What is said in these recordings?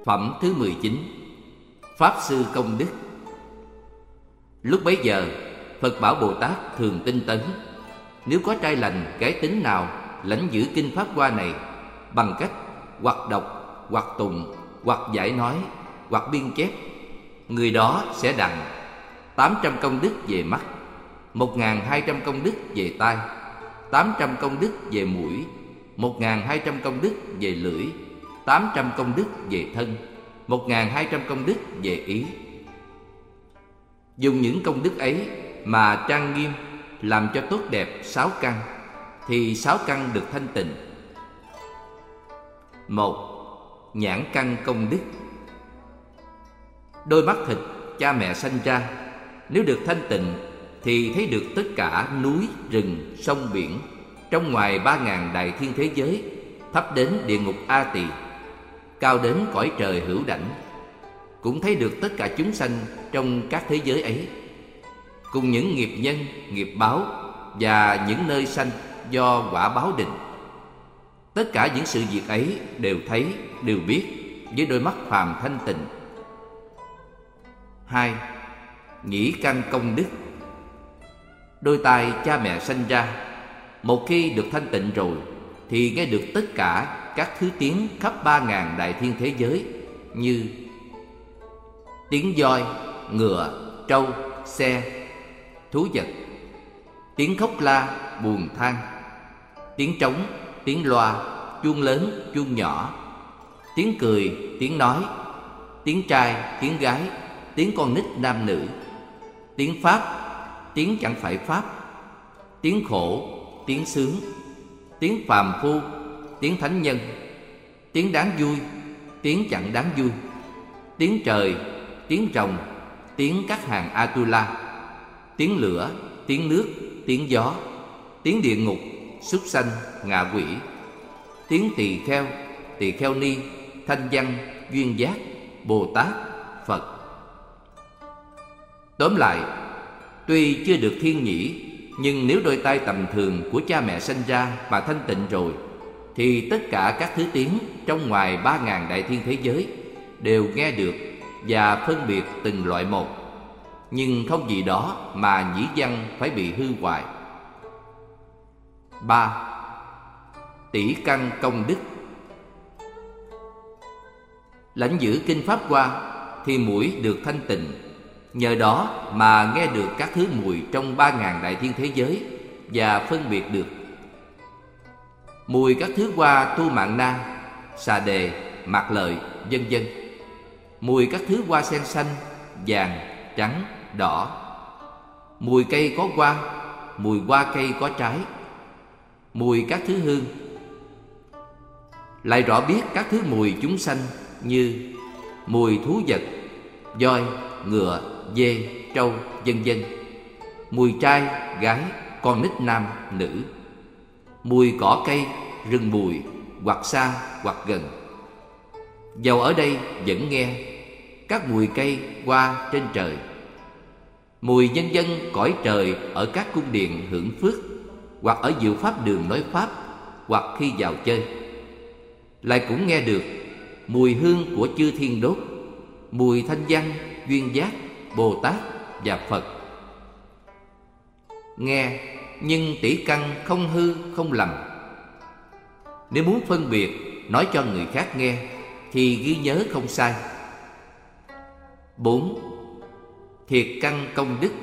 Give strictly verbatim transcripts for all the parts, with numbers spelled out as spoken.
Phẩm thứ mười chín. Pháp Sư Công Đức. Lúc bấy giờ, Phật Bảo Bồ Tát thường tinh tấn: nếu có trai lành cái tính nào lãnh giữ kinh Pháp Hoa này bằng cách hoặc đọc, hoặc tụng, hoặc giải nói, hoặc biên chép, người đó sẽ đặng tám trăm công đức về mắt, một ngàn hai trăm công đức về tai, tám trăm công đức về mũi, một ngàn hai trăm công đức về lưỡi, tám trăm công đức về thân, một ngàn hai trăm công đức về ý. Dùng những công đức ấy mà trang nghiêm, làm cho tốt đẹp sáu căn, thì sáu căn được thanh tịnh. Một. Nhãn căn công đức. Đôi mắt thịt cha mẹ sanh ra, nếu được thanh tịnh thì thấy được tất cả núi, rừng, sông, biển trong ngoài ba ngàn đại thiên thế giới, thấp đến địa ngục A Tỳ, cao đến cõi trời hữu đảnh, cũng thấy được tất cả chúng sanh trong các thế giới ấy, cùng những nghiệp nhân, nghiệp báo và những nơi sanh do quả báo định. Tất cả những sự việc ấy đều thấy, đều biết với đôi mắt phàm thanh tịnh. Hai. Nhĩ căn công đức. Đôi tai cha mẹ sanh ra, một khi được thanh tịnh rồi thì nghe được tất cả các thứ tiếng khắp ba ngàn đại thiên thế giới, như tiếng voi, ngựa, trâu, xe, thú vật, tiếng khóc la, buồn than, tiếng trống, tiếng loa, chuông lớn, chuông nhỏ, tiếng cười, tiếng nói, tiếng trai, tiếng gái, tiếng con nít nam nữ, tiếng pháp, tiếng chẳng phải pháp, tiếng khổ, tiếng sướng, tiếng phàm phu, tiếng thánh nhân, tiếng đáng vui, tiếng chẳng đáng vui, tiếng trời, tiếng rồng, tiếng các hàng Atula, tiếng lửa, tiếng nước, tiếng gió, tiếng địa ngục, súc sanh, ngạ quỷ, tiếng tỳ kheo, tỳ kheo ni, thanh văn, duyên giác, Bồ Tát, Phật. Tóm lại, tuy chưa được thiên nhĩ, nhưng nếu đôi tai tầm thường của cha mẹ sanh ra mà thanh tịnh rồi, thì tất cả các thứ tiếng trong ngoài ba ngàn đại thiên thế giới đều nghe được và phân biệt từng loại một, nhưng không vì đó mà nhĩ văn phải bị hư hoại. Ba. Tỷ căn công đức. Lãnh giữ kinh Pháp Hoa thì mũi được thanh tịnh, nhờ đó mà nghe được các thứ mùi trong ba ngàn đại thiên thế giới và phân biệt được mùi các thứ hoa tu mạng na, xà đề, mạc lợi, vân vân, mùi các thứ hoa sen xanh, vàng, trắng, đỏ, mùi cây có hoa, mùi hoa cây có trái, mùi các thứ hương. Lại rõ biết các thứ mùi chúng sanh, như mùi thú vật, voi, ngựa, dê, trâu, vân vân, mùi trai, gái, con nít nam, nữ, mùi cỏ cây, rừng bụi, hoặc xa hoặc gần. Dầu ở đây vẫn nghe các mùi cây hoa trên trời, mùi nhân dân cõi trời ở các cung điện hưởng phước, hoặc ở diệu pháp đường nói pháp, hoặc khi vào chơi. Lại cũng nghe được mùi hương của chư thiên đốt, mùi thanh văn, duyên giác, Bồ Tát và Phật. Nghe nhưng tỷ căn không hư không lầm. Nếu muốn phân biệt nói cho người khác nghe thì ghi nhớ không sai. Bốn. Thiệt căn công đức.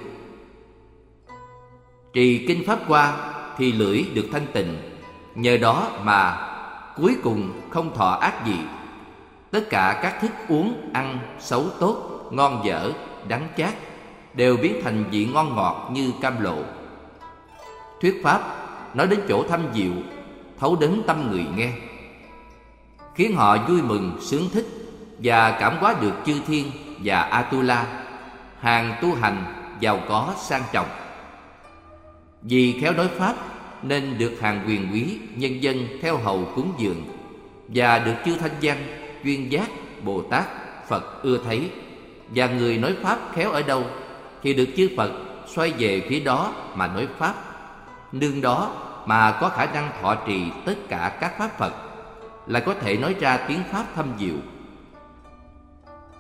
Trì kinh Pháp Hoa thì lưỡi được thanh tịnh, nhờ đó mà cuối cùng không thọ ác gì. Tất cả các thức uống, ăn, xấu tốt, ngon dở, đắng chát đều biến thành vị ngon ngọt như cam lộ. Thuyết pháp nói đến chỗ thâm diệu, thấu đến tâm người nghe, khiến họ vui mừng, sướng thích và cảm hóa được chư thiên và Atula, hàng tu hành giàu có sang trọng. Vì khéo nói pháp nên được hàng quyền quý nhân dân theo hầu cúng dường, và được chư thanh văn, duyên giác, Bồ Tát, Phật ưa thấy. Và người nói pháp khéo ở đâu thì được chư Phật xoay về phía đó mà nói pháp, nương đó mà có khả năng thọ trì tất cả các pháp Phật, lại có thể nói ra tiếng pháp thâm diệu.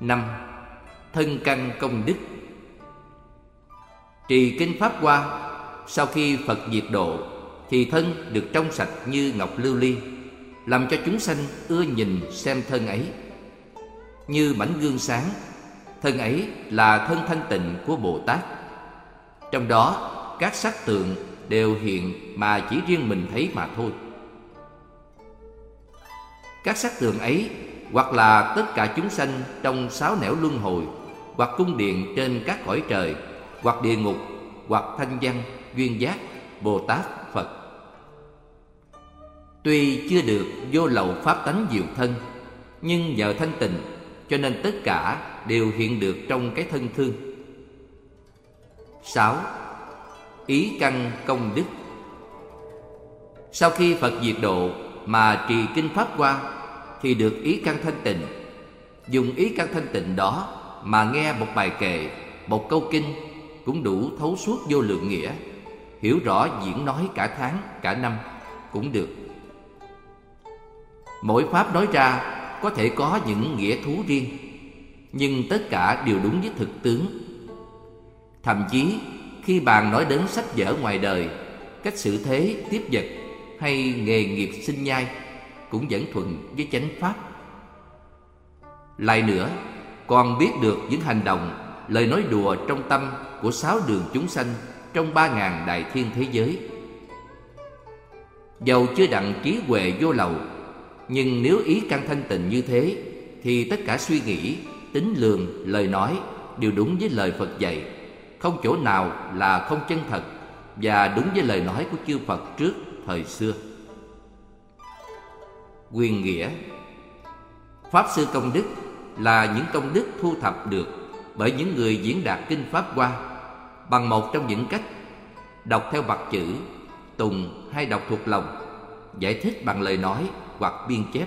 Năm. Thân căn công đức. Trì kinh Pháp Hoa, sau khi Phật diệt độ thì thân được trong sạch như ngọc lưu ly, làm cho chúng sanh ưa nhìn xem thân ấy. Như mảnh gương sáng, thân ấy là thân thanh tịnh của Bồ Tát. Trong đó các sắc tượng đều hiện mà chỉ riêng mình thấy mà thôi. Các sắc tượng ấy hoặc là tất cả chúng sanh trong sáu nẻo luân hồi, hoặc cung điện trên các cõi trời, hoặc địa ngục, hoặc thanh văn, duyên giác, Bồ Tát, Phật. Tuy chưa được vô lậu pháp tánh diệu thân, nhưng nhờ thanh tịnh cho nên tất cả đều hiện được trong cái thân thương. Sáu. Ý căn công đức. Sau khi Phật diệt độ mà trì kinh Pháp Hoa thì được ý căn thanh tịnh. Dùng ý căn thanh tịnh đó mà nghe một bài kệ, một câu kinh cũng đủ thấu suốt vô lượng nghĩa, hiểu rõ diễn nói cả tháng, cả năm cũng được. Mỗi pháp nói ra có thể có những nghĩa thú riêng, nhưng tất cả đều đúng với thực tướng. Thậm chí khi bàn nói đến sách vở ngoài đời, cách xử thế, tiếp vật hay nghề nghiệp sinh nhai cũng vẫn thuận với chánh pháp. Lại nữa, còn biết được những hành động, lời nói đùa trong tâm của sáu đường chúng sanh trong ba ngàn đại thiên thế giới. Dầu chưa đặng trí huệ vô lậu, nhưng nếu ý căn thanh tịnh như thế thì tất cả suy nghĩ, tính lường, lời nói đều đúng với lời Phật dạy, không chỗ nào là không chân thật và đúng với lời nói của chư Phật trước thời xưa. Quyền nghĩa. Pháp sư công đức là những công đức thu thập được bởi những người diễn đạt kinh Pháp Hoa bằng một trong những cách: đọc theo mặt chữ, tùng hay đọc thuộc lòng, giải thích bằng lời nói hoặc biên chép.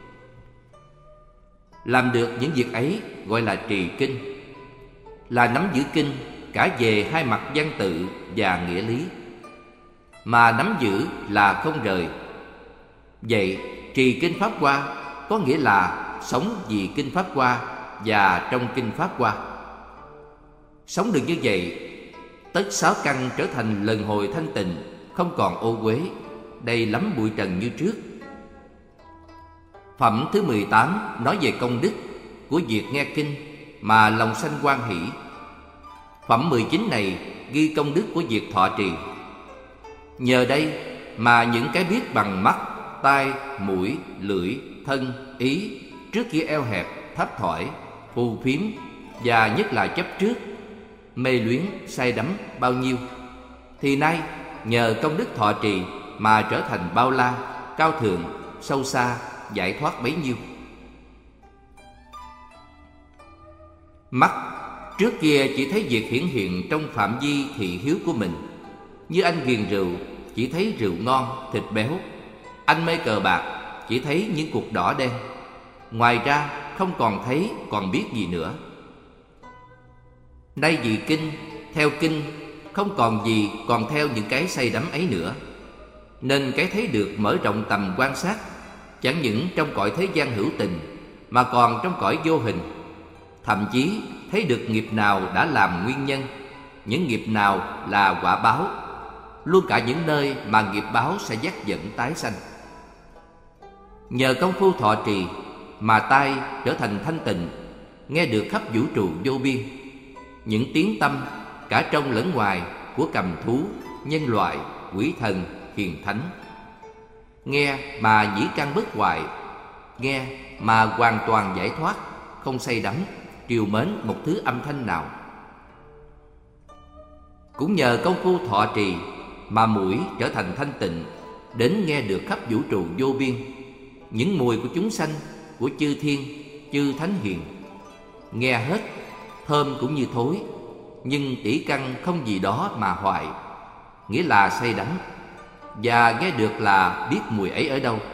Làm được những việc ấy gọi là trì kinh, là nắm giữ kinh cả về hai mặt văn tự và nghĩa lý, mà nắm giữ là không rời. Vậy trì kinh Pháp Hoa có nghĩa là sống vì kinh Pháp Hoa và trong kinh Pháp Hoa. Sống được như vậy, tất sáu căn trở thành lần hồi thanh tịnh, không còn ô uế, đầy lắm bụi trần như trước. Phẩm thứ mười tám nói về công đức của việc nghe kinh mà lòng sanh hoan hỷ. Phẩm mười chín này ghi công đức của việc thọ trì. Nhờ đây mà những cái biết bằng mắt, tai, mũi, lưỡi, thân, ý trước kia eo hẹp, thấp thỏi, phù phiếm và nhất là chấp trước, mê luyến, say đắm bao nhiêu, thì nay nhờ công đức thọ trì mà trở thành bao la, cao thượng, sâu xa, giải thoát bấy nhiêu. Mắt trước kia chỉ thấy việc hiển hiện trong phạm vi thị hiếu của mình. Như anh ghiền rượu chỉ thấy rượu ngon, thịt béo. Anh mê cờ bạc chỉ thấy những cục đỏ đen. Ngoài ra không còn thấy, còn biết gì nữa. Nay vì kinh, theo kinh, không còn gì còn theo những cái say đắm ấy nữa, nên cái thấy được mở rộng tầm quan sát, chẳng những trong cõi thế gian hữu tình, mà còn trong cõi vô hình. Thậm chí thấy được nghiệp nào đã làm nguyên nhân, những nghiệp nào là quả báo, luôn cả những nơi mà nghiệp báo sẽ dắt dẫn tái sanh. Nhờ công phu thọ trì mà tai trở thành thanh tịnh, nghe được khắp vũ trụ vô biên những tiếng tâm cả trong lẫn ngoài của cầm thú, nhân loại, quỷ thần, hiền thánh. Nghe mà nhĩ căn bất hoại, nghe mà hoàn toàn giải thoát, không say đắm, trìu mến một thứ âm thanh nào. Cũng nhờ công phu thọ trì mà mũi trở thành thanh tịnh, đến nghe được khắp vũ trụ vô biên những mùi của chúng sanh, của chư thiên, chư thánh hiền. Nghe hết, thơm cũng như thối, nhưng tỷ căn không gì đó mà hoại, nghĩa là say đắm, và nghe được là biết mùi ấy ở đâu.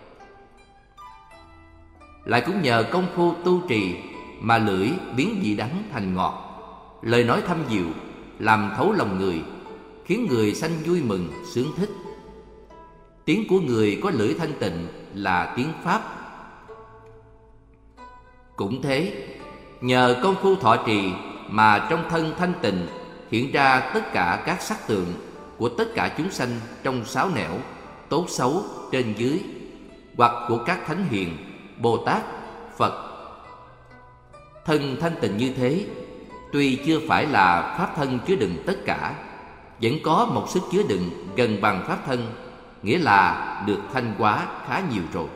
Lại cũng nhờ công phu tu trì mà lưỡi biến vị đắng thành ngọt, lời nói thâm diệu, làm thấu lòng người, khiến người sanh vui mừng, sướng thích. Tiếng của người có lưỡi thanh tịnh là tiếng Pháp. Cũng thế, Nhờ công phu thọ trì mà trong thân thanh tịnh hiện ra tất cả các sắc tượng của tất cả chúng sanh trong sáu nẻo, tốt xấu, trên dưới, hoặc của các thánh hiền, Bồ Tát, Phật. Thân thanh tịnh như thế, tuy chưa phải là pháp thân chứa đựng tất cả, vẫn có một sức chứa đựng gần bằng pháp thân, nghĩa là được thanh hóa khá nhiều rồi.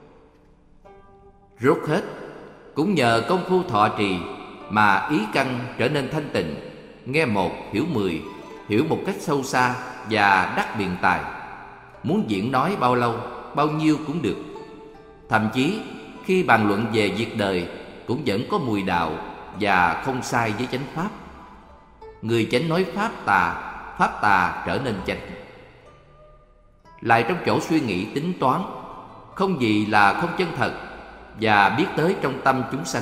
Rốt hết, cũng nhờ công phu thọ trì mà ý căn trở nên thanh tịnh, nghe một hiểu mười, hiểu một cách sâu xa và đắc biện tài. Muốn diễn nói bao lâu, bao nhiêu cũng được. Thậm chí khi bàn luận về việc đời cũng vẫn có mùi đạo và không sai với chánh pháp. Người chánh nói pháp tà, pháp tà trở nên chánh. Lại trong chỗ suy nghĩ tính toán, không gì là không chân thật và biết tới trong tâm chúng sanh.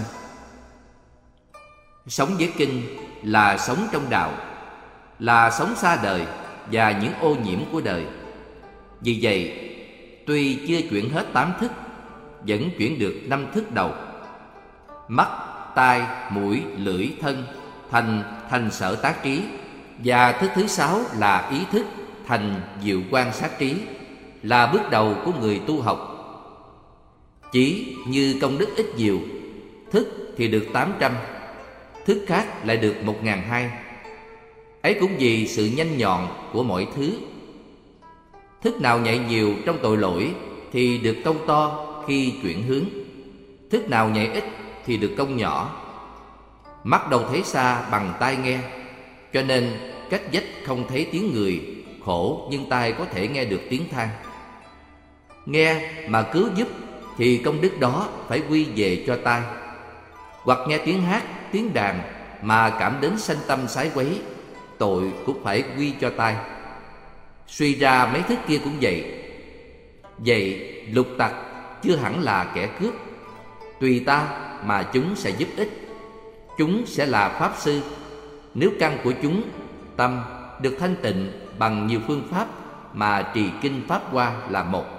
Sống với kinh là sống trong đạo, là sống xa đời và những ô nhiễm của đời. Vì vậy, tuy chưa chuyển hết tám thức, vẫn chuyển được năm thức đầu. Mắt, tai, mũi, lưỡi, thân thành thành sở tác trí, và thức thứ sáu là ý thức thành diệu quan sát trí, là bước đầu của người tu học. Chỉ như công đức ít nhiều, thức thì được tám trăm, thức khác lại được một ngàn hai. Ấy cũng vì sự nhanh nhọn của mọi thứ. Thức nào nhạy nhiều trong tội lỗi thì được công to khi chuyển hướng, thức nào nhạy ít thì được công nhỏ. Mắt đâu thấy xa bằng tai nghe, cho nên cách vách không thấy tiếng người, khổ nhưng tai có thể nghe được tiếng than. Nghe mà cứu giúp thì công đức đó phải quy về cho tai. Hoặc nghe tiếng hát, tiếng đàn mà cảm đến sanh tâm sái quấy, tội cũng phải quy cho tai. Suy ra mấy thức kia cũng vậy. Vậy lục tặc chưa hẳn là kẻ cướp. Tùy ta mà chúng sẽ giúp ích. Chúng sẽ là pháp sư, nếu căn của chúng, tâm, được thanh tịnh bằng nhiều phương pháp mà trì kinh pháp hoa là một.